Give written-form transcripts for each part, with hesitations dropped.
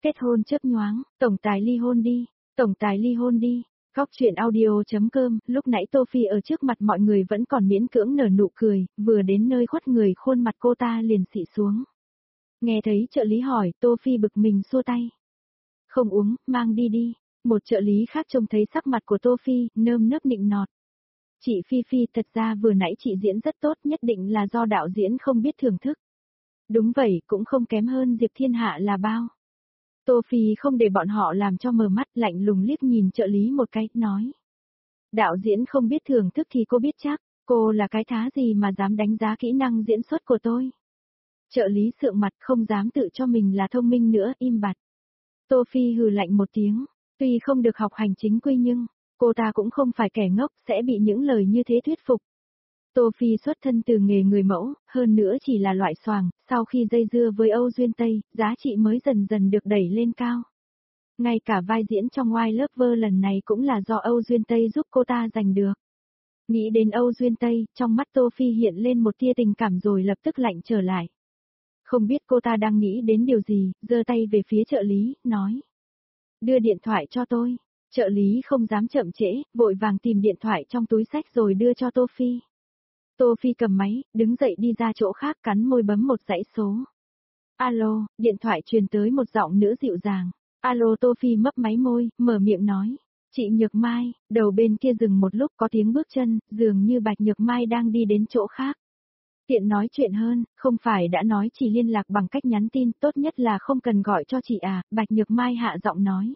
Kết hôn chớp nhoáng, tổng tài ly hôn đi, tổng tài ly hôn đi. Góc truyện audio.com, lúc nãy Tô Phi ở trước mặt mọi người vẫn còn miễn cưỡng nở nụ cười, vừa đến nơi khuất người khuôn mặt cô ta liền xị xuống. Nghe thấy trợ lý hỏi, Tô Phi bực mình xua tay. Không uống, mang đi đi. Một trợ lý khác trông thấy sắc mặt của Tô Phi, nơm nớp nịnh nọt. Chị Phi Phi, thật ra vừa nãy chị diễn rất tốt, nhất định là do đạo diễn không biết thưởng thức. Đúng vậy, cũng không kém hơn Diệp Thiên Hạ là bao. Tô Phi không để bọn họ làm cho mờ mắt, lạnh lùng liếc nhìn trợ lý một cái, nói. Đạo diễn không biết thưởng thức thì cô biết chắc, cô là cái thá gì mà dám đánh giá kỹ năng diễn xuất của tôi. Trợ lý sượng mặt không dám tự cho mình là thông minh nữa, im bặt. Tô Phi hừ lạnh một tiếng, tuy không được học hành chính quy nhưng, cô ta cũng không phải kẻ ngốc sẽ bị những lời như thế thuyết phục. Tô Phi xuất thân từ nghề người mẫu, hơn nữa chỉ là loại xoàng, sau khi dây dưa với Âu Duyên Tây, giá trị mới dần dần được đẩy lên cao. Ngay cả vai diễn trong Why Lover lần này cũng là do Âu Duyên Tây giúp cô ta giành được. Nghĩ đến Âu Duyên Tây, trong mắt Tô Phi hiện lên một tia tình cảm rồi lập tức lạnh trở lại. Không biết cô ta đang nghĩ đến điều gì, giơ tay về phía trợ lý, nói. Đưa điện thoại cho tôi. Trợ lý không dám chậm trễ, vội vàng tìm điện thoại trong túi xách rồi đưa cho Tô Phi. Tô Phi cầm máy, đứng dậy đi ra chỗ khác cắn môi bấm một dãy số. Alo, điện thoại truyền tới một giọng nữ dịu dàng. Alo, Tô Phi mấp máy môi, mở miệng nói. Chị Nhược Mai, đầu bên kia dừng một lúc có tiếng bước chân, dường như Bạch Nhược Mai đang đi đến chỗ khác. Tiện nói chuyện hơn, không phải đã nói chỉ liên lạc bằng cách nhắn tin, tốt nhất là không cần gọi cho chị à, Bạch Nhược Mai hạ giọng nói.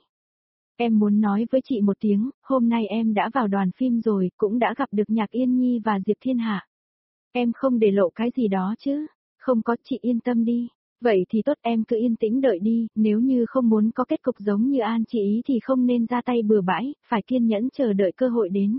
Em muốn nói với chị một tiếng, hôm nay em đã vào đoàn phim rồi, cũng đã gặp được Nhạc Yên Nhi và Diệp Thiên Hạ. Em không để lộ cái gì đó chứ, không có, chị yên tâm đi. Vậy thì tốt, em cứ yên tĩnh đợi đi, nếu như không muốn có kết cục giống như An chị ý thì không nên ra tay bừa bãi, phải kiên nhẫn chờ đợi cơ hội đến.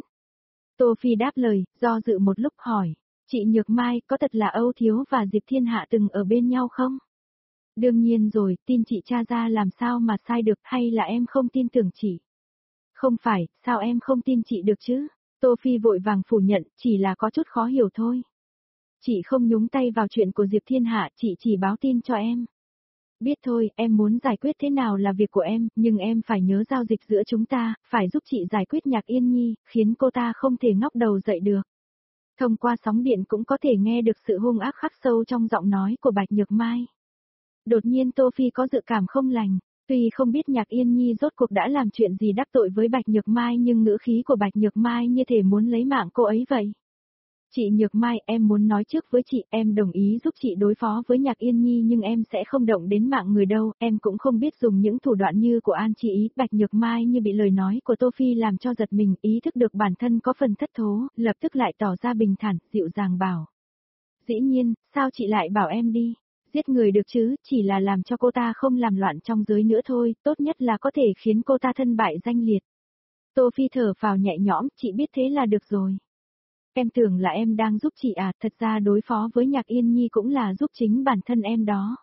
Tô Phi đáp lời, do dự một lúc hỏi. Chị Nhược Mai, có thật là Âu Thiếu và Diệp Thiên Hạ từng ở bên nhau không? Đương nhiên rồi, tin chị tra ra làm sao mà sai được, hay là em không tin tưởng chị? Không phải, sao em không tin chị được chứ? Tô Phi vội vàng phủ nhận, chỉ là có chút khó hiểu thôi. Chị không nhúng tay vào chuyện của Diệp Thiên Hạ, chị chỉ báo tin cho em. Biết thôi, em muốn giải quyết thế nào là việc của em, nhưng em phải nhớ giao dịch giữa chúng ta, phải giúp chị giải quyết Nhạc Yên Nhi, khiến cô ta không thể ngóc đầu dậy được. Thông qua sóng điện cũng có thể nghe được sự hung ác khắc sâu trong giọng nói của Bạch Nhược Mai. Đột nhiên Tô Phi có dự cảm không lành, tuy không biết Nhạc Yên Nhi rốt cuộc đã làm chuyện gì đắc tội với Bạch Nhược Mai nhưng ngữ khí của Bạch Nhược Mai như thể muốn lấy mạng cô ấy vậy. Chị Nhược Mai, em muốn nói trước với chị, em đồng ý giúp chị đối phó với Nhạc Yên Nhi nhưng em sẽ không động đến mạng người đâu, em cũng không biết dùng những thủ đoạn như của An chị ý. Bạch Nhược Mai như bị lời nói của Tô Phi làm cho giật mình, ý thức được bản thân có phần thất thố, lập tức lại tỏ ra bình thản, dịu dàng bảo. Dĩ nhiên, sao chị lại bảo em đi? Giết người được chứ, chỉ là làm cho cô ta không làm loạn trong giới nữa thôi, tốt nhất là có thể khiến cô ta thân bại danh liệt. Tô Phi thở phào nhẹ nhõm, chị biết thế là được rồi. Em tưởng là em đang giúp chị à, thật ra đối phó với Nhạc Yên Nhi cũng là giúp chính bản thân em đó.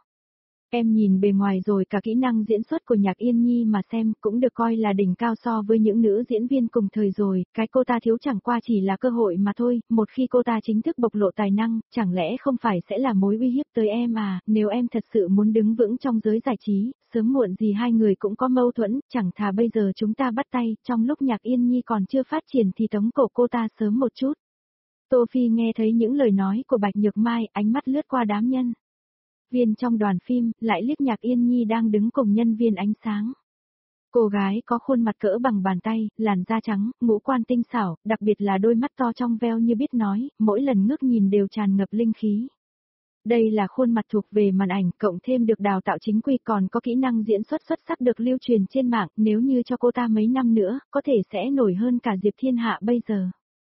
Em nhìn bề ngoài rồi cả kỹ năng diễn xuất của Nhạc Yên Nhi mà xem cũng được coi là đỉnh cao so với những nữ diễn viên cùng thời rồi, cái cô ta thiếu chẳng qua chỉ là cơ hội mà thôi, một khi cô ta chính thức bộc lộ tài năng, chẳng lẽ không phải sẽ là mối uy hiếp tới em à, nếu em thật sự muốn đứng vững trong giới giải trí, sớm muộn gì hai người cũng có mâu thuẫn, chẳng thà bây giờ chúng ta bắt tay, trong lúc Nhạc Yên Nhi còn chưa phát triển thì tống cổ cô ta sớm một chút. Tô Phi nghe thấy những lời nói của Bạch Nhược Mai, ánh mắt lướt qua đám nhân viên trong đoàn phim, lại liếc Nhạc Yên Nhi đang đứng cùng nhân viên ánh sáng. Cô gái có khuôn mặt cỡ bằng bàn tay, làn da trắng, ngũ quan tinh xảo, đặc biệt là đôi mắt to trong veo như biết nói, mỗi lần ngước nhìn đều tràn ngập linh khí. Đây là khuôn mặt thuộc về màn ảnh, cộng thêm được đào tạo chính quy còn có kỹ năng diễn xuất xuất sắc được lưu truyền trên mạng, nếu như cho cô ta mấy năm nữa, có thể sẽ nổi hơn cả Diệp Thiên Hạ bây giờ.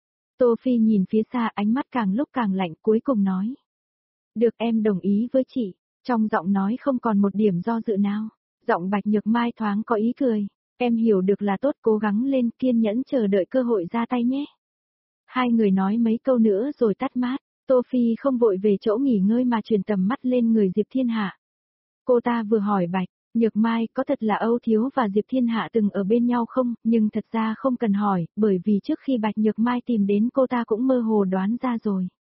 Tô Phi nhìn phía xa, ánh mắt càng lúc càng lạnh, cuối cùng nói. Được, em đồng ý với chị. Trong giọng nói không còn một điểm do dự nào. Giọng Bạch Nhược Mai thoáng có ý cười. Em hiểu được là tốt, cố gắng lên, kiên nhẫn chờ đợi cơ hội ra tay nhé. Hai người nói mấy câu nữa rồi tắt mát. Tô Phi không vội về chỗ nghỉ ngơi mà truyền tầm mắt lên người Diệp Thiên Hạ. Cô ta vừa hỏi Bạch Nhược Mai có thật là Âu Thiếu và Diệp Thiên Hạ từng ở bên nhau không, nhưng thật ra không cần hỏi, bởi vì trước khi Bạch Nhược Mai tìm đến cô ta cũng mơ hồ đoán ra rồi.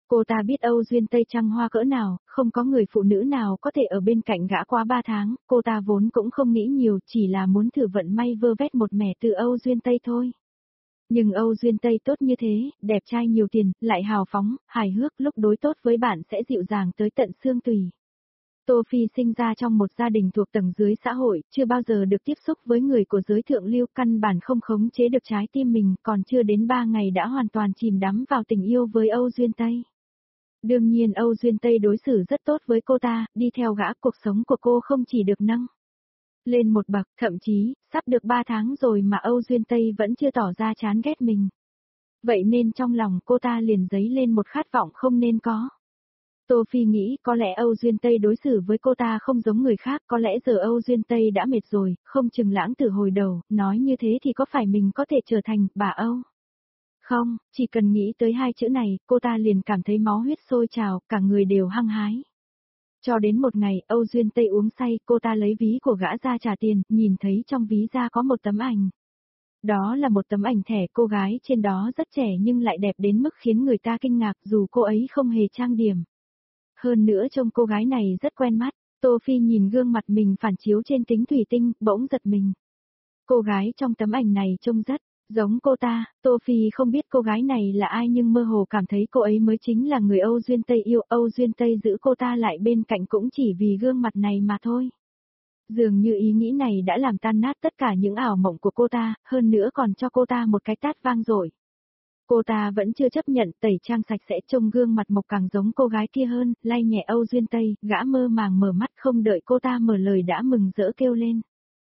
Cô ta biết Âu Duyên Tây trăng hoa cỡ nào, không có người phụ nữ nào có thể ở bên cạnh gã qua 3 tháng, cô ta vốn cũng không nghĩ nhiều, chỉ là muốn thử vận may vơ vét một mẻ từ Âu Duyên Tây thôi. Nhưng Âu Duyên Tây tốt như thế, đẹp trai nhiều tiền, lại hào phóng, hài hước, lúc đối tốt với bạn sẽ dịu dàng tới tận xương tủy. Tô Phi sinh ra trong một gia đình thuộc tầng dưới xã hội, chưa bao giờ được tiếp xúc với người của giới thượng lưu, căn bản không khống chế được trái tim mình, còn chưa đến 3 ngày đã hoàn toàn chìm đắm vào tình yêu với Âu Duyên Tây. Đương nhiên Âu Duyên Tây đối xử rất tốt với cô ta, đi theo gã cuộc sống của cô không chỉ được nâng lên một bậc, thậm chí, sắp được 3 tháng rồi mà Âu Duyên Tây vẫn chưa tỏ ra chán ghét mình. Vậy nên trong lòng cô ta liền dấy lên một khát vọng không nên có. Tô Phi nghĩ có lẽ Âu Duyên Tây đối xử với cô ta không giống người khác, có lẽ giờ Âu Duyên Tây đã mệt rồi, không chừng lãng từ hồi đầu, nói như thế thì có phải mình có thể trở thành bà Âu? Không, chỉ cần nghĩ tới hai chữ này, cô ta liền cảm thấy máu huyết sôi trào, cả người đều hăng hái. Cho đến một ngày, Âu Duyên Tây uống say, cô ta lấy ví của gã ra trả tiền, nhìn thấy trong ví ra có một tấm ảnh. Đó là một tấm ảnh thẻ cô gái trên đó rất trẻ nhưng lại đẹp đến mức khiến người ta kinh ngạc dù cô ấy không hề trang điểm. Hơn nữa trông cô gái này rất quen mắt, Tô Phi nhìn gương mặt mình phản chiếu trên kính thủy tinh, bỗng giật mình. Cô gái trong tấm ảnh này trông rất giống cô ta, Tô Phi không biết cô gái này là ai nhưng mơ hồ cảm thấy cô ấy mới chính là người Âu Duyên Tây yêu, Âu Duyên Tây giữ cô ta lại bên cạnh cũng chỉ vì gương mặt này mà thôi. Dường như ý nghĩ này đã làm tan nát tất cả những ảo mộng của cô ta, hơn nữa còn cho cô ta một cái tát vang dội. Cô ta vẫn chưa chấp nhận, tẩy trang sạch sẽ, trông gương mặt mộc càng giống cô gái kia hơn, lay nhẹ Âu Duyên Tây, gã mơ màng mở mắt không đợi cô ta mở lời đã mừng rỡ kêu lên.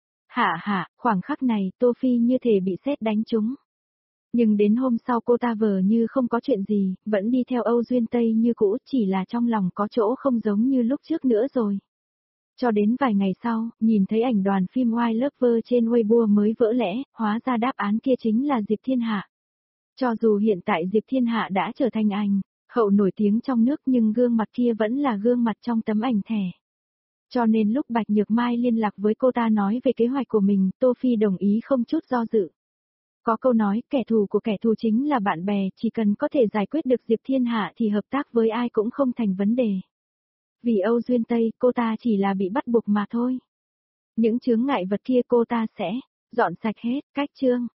Hạ, khoảng khắc này, Tô Phi như thể bị sét đánh trúng. Nhưng đến hôm sau cô ta vờ như không có chuyện gì, vẫn đi theo Âu Duyên Tây như cũ, chỉ là trong lòng có chỗ không giống như lúc trước nữa rồi. Cho đến vài ngày sau, nhìn thấy ảnh đoàn phim White Lover trên Weibo mới vỡ lẽ, hóa ra đáp án kia chính là Diệp Thiên Hạ. Cho dù hiện tại Diệp Thiên Hạ đã trở thành ảnh hậu nổi tiếng trong nước nhưng gương mặt kia vẫn là gương mặt trong tấm ảnh thẻ. Cho nên lúc Bạch Nhược Mai liên lạc với cô ta nói về kế hoạch của mình, Tô Phi đồng ý không chút do dự. Có câu nói, kẻ thù của kẻ thù chính là bạn bè, chỉ cần có thể giải quyết được Diệp Thiên Hạ thì hợp tác với ai cũng không thành vấn đề. Vì Âu Duyên Tây, cô ta chỉ là bị bắt buộc mà thôi. Những chướng ngại vật kia cô ta sẽ dọn sạch hết, cách chương.